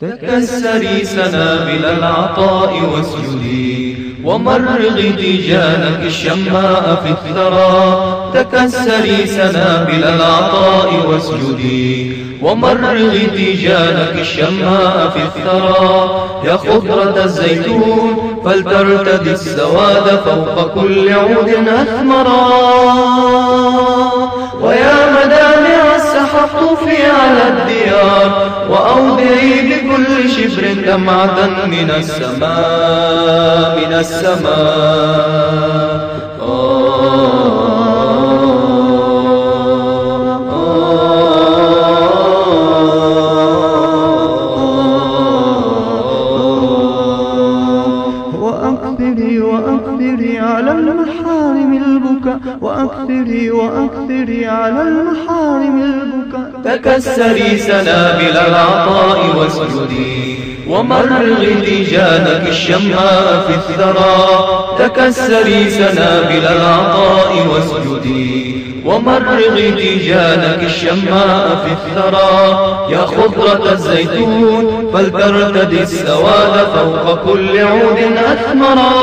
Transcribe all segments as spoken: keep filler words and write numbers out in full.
تكسري سنابل العطاء واسجدي ومرغ تيجانك الشماء في الثرى. تكسري سنابل العطاء واسجدي ومرغ تيجانك الشماء في الثرى. يا خضرة الزيتون فلترتدي السواد فوق كل عود أثمرا. ويا مدامع السحق في على الديار وأودعي بكل شبر دمعة من السماء من السماء. وأكثري وأكثري على المحارم البكاء وأكثري وأكثري على المحارم البكاء. تكسري سنابل العطاء واسجدي ومرغ تيجانك الشماء في الثرى. تكسري سنابل العطاء واسجدي ومرغ تيجانك الشماء في الثرى. يا خضرة الزيتون فلترتدي السواد فوق كل عود أثمرا.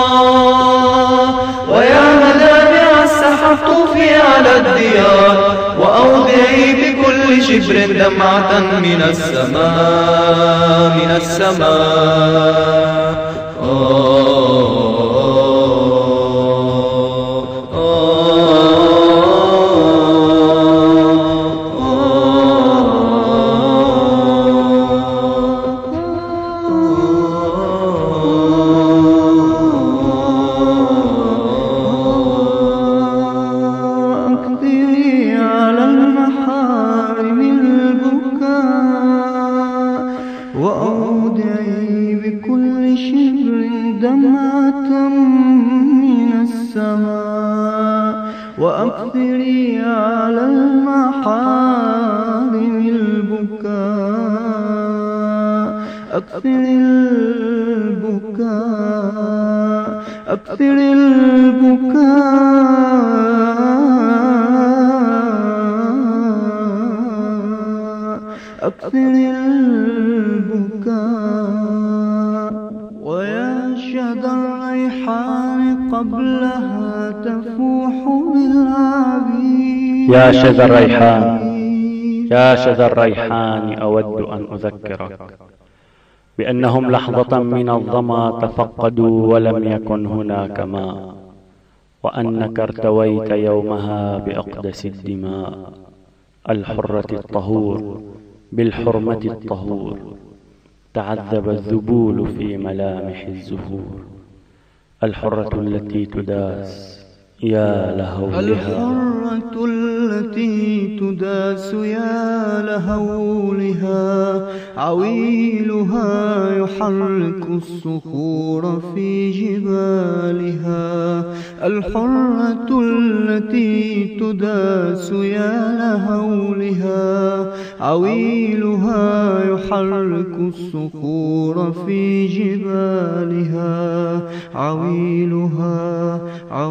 ويا مدامع السحق في على الديار وأودعي بكل شبر دمعة من السماء من السماء. وأودعي بكل شبر دمعة من السماء. وأكثري على المحارم البكاء. أكثر البكاء أكثر البكاء أكثر البكاء. ويا شذا الريحان قبلها تفوح بالعبير. يا شذا الريحان يا شذا الريحان أود أن أذكرك بأنهم لحظة من الظما تفقدوا ولم يكن هناك ماء، وأنك ارتويت يومها بأقدس الدماء، الحرة الطهور بالحرمة الطهور. تعذب الذبول في ملامح الزهور، الحرة التي تداس يا لهولها. الحرة التي تداس يا لهولها، عويلها يحرك الصخور في جبالها. الحرة التي تداس يا لهولها، عويلها يحرك الصخور في جبالها. عويلها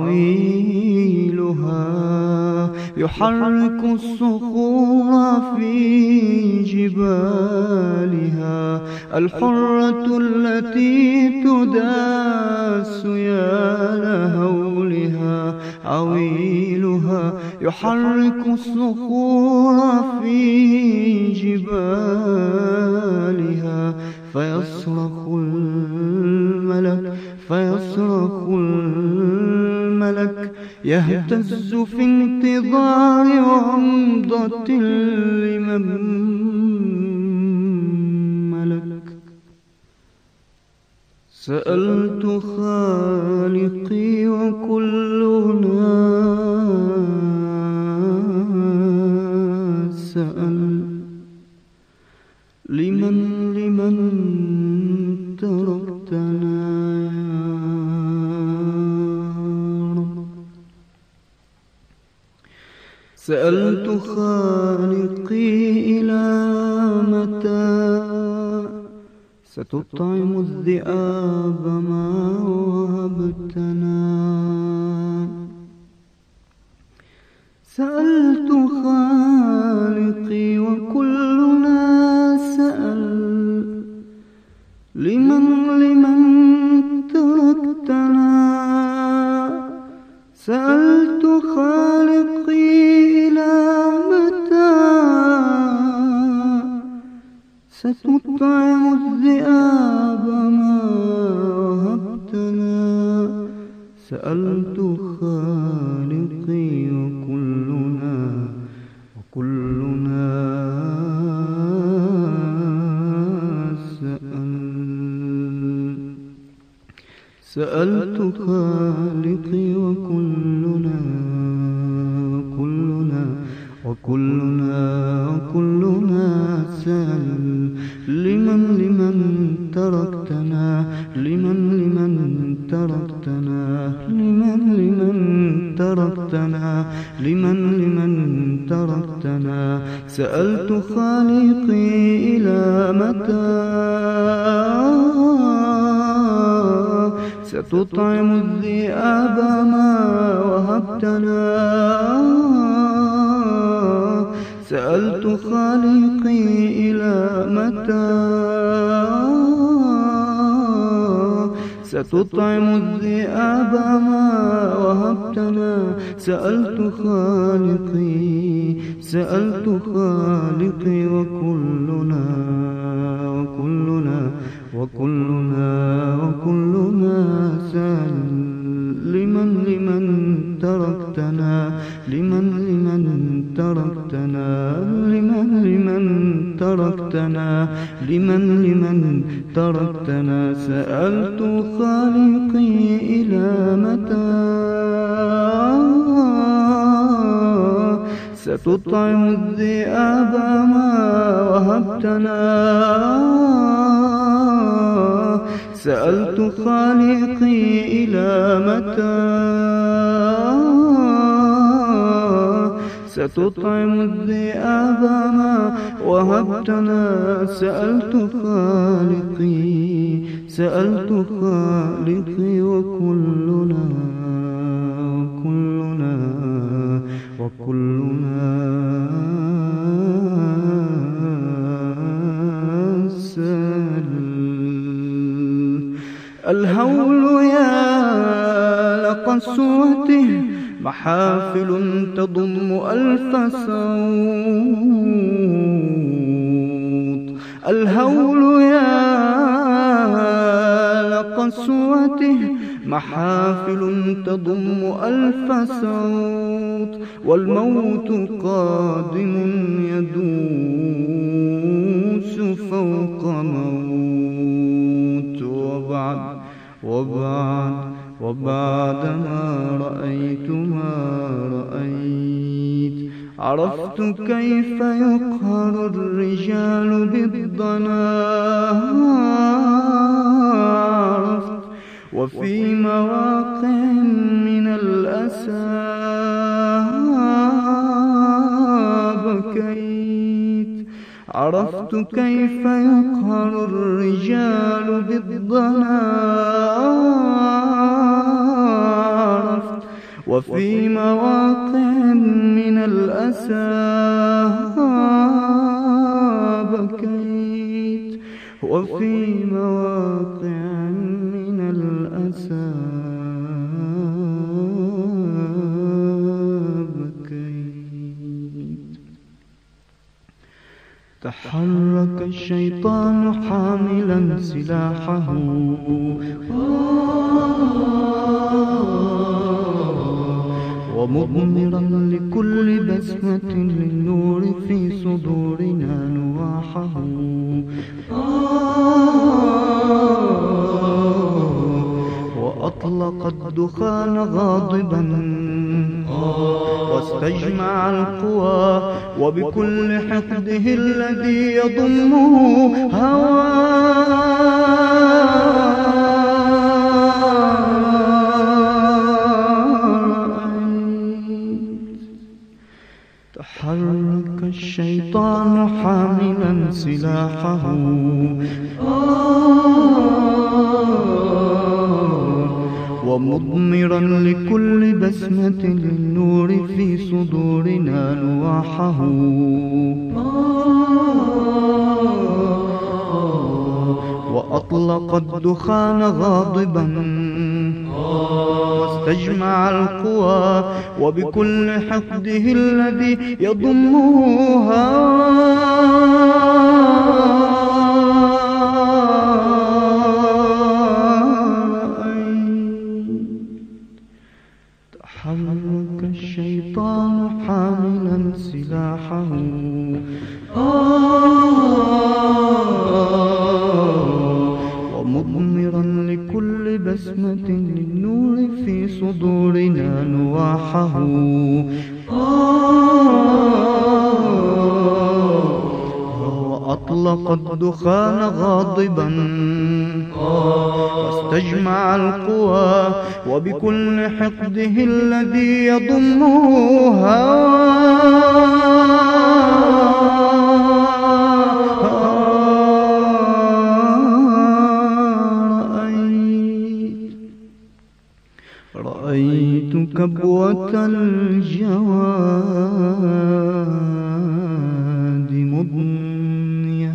عويلها يحرك الصخور في جبالها. الحرة التي تداس يا لهولها، عويلها يحرك الصخور في جبالها. فيصرخ الملك فيصرخ الملك يهتز في انتظار عمضة لمن ملك. سألت خالقي وكلنا سأل، لمن لمن تركتنا سألت خالقي إلى متى ستطعم الذئاب ما وهبتنا. سألت خالقي وكلنا سأل، ستطعم الذئاب ما وهبتنا. سألت خالقي وكلنا وكلنا سأل. سألت خالقي وكلنا وكلنا وكلنا وكلنا سأل. لمن لمن تركتنا لمن لمن تركتنا لمن لمن تركتنا لمن لمن تركتنا. سألت خالقي إلى متى ستطعم الذئاب ما وهبتنا. سألت خالقي إلى متى ستطعم الذئاب ما وهبتنا. سألت خالقي سألت خالقي وكلنا وكلنا وكلنا وكلنا سأل. لمن لمن تركتنا لمن لمن تركتنا لمن لمن تركتنا لمن لمن تركتنا. سألت خالقي إلى متى ستطعم الذئاب ما وهبتنا. سألت خالقي إلى متى ستطعم الذئاب ما وهبتنا. سألت خالقي سألت خالقي وكلنا وكلنا وكلنا سأل. الهول يا لقسوته محافل تضم ألف صوت. الهول يا لقسوته محافل تضم ألف صوت. والموت قادم يدوس فوق موت. وبعد وبعد وبعد ما رأيت ما رأيت عرفت كيف يقهر الرجال بالضنا. عرفت وفي مواقع من الأسى بكيت. عرفت كيف يقهر الرجال بالضنا. عرفت وفي مواقع من الأسى بكيت. وفي مواقع من الأسى بكيت. تحرك الشيطان حاملا سلاحه ومضمرا لكل بسمة للنور في صدورنا نواحه. وأطلق الدخان غاضبا واستجمع القوى وبكل حقده الذي يضمه تحرك الشيطان حاملا سلاحه ومضمرا لكل بسمة للنور في صدورنا نواحه. وأطلق الدخان غاضبا واستجمع القوى وبكل حقده الذي يضمه وأطلق الدخان غاضبا واستجمع القوى وبكل حقده الذي يضمها رأيت كبوة الجواد مضنية،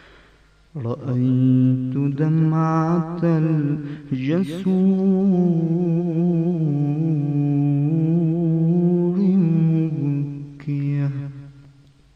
رأيت دمعة الجسور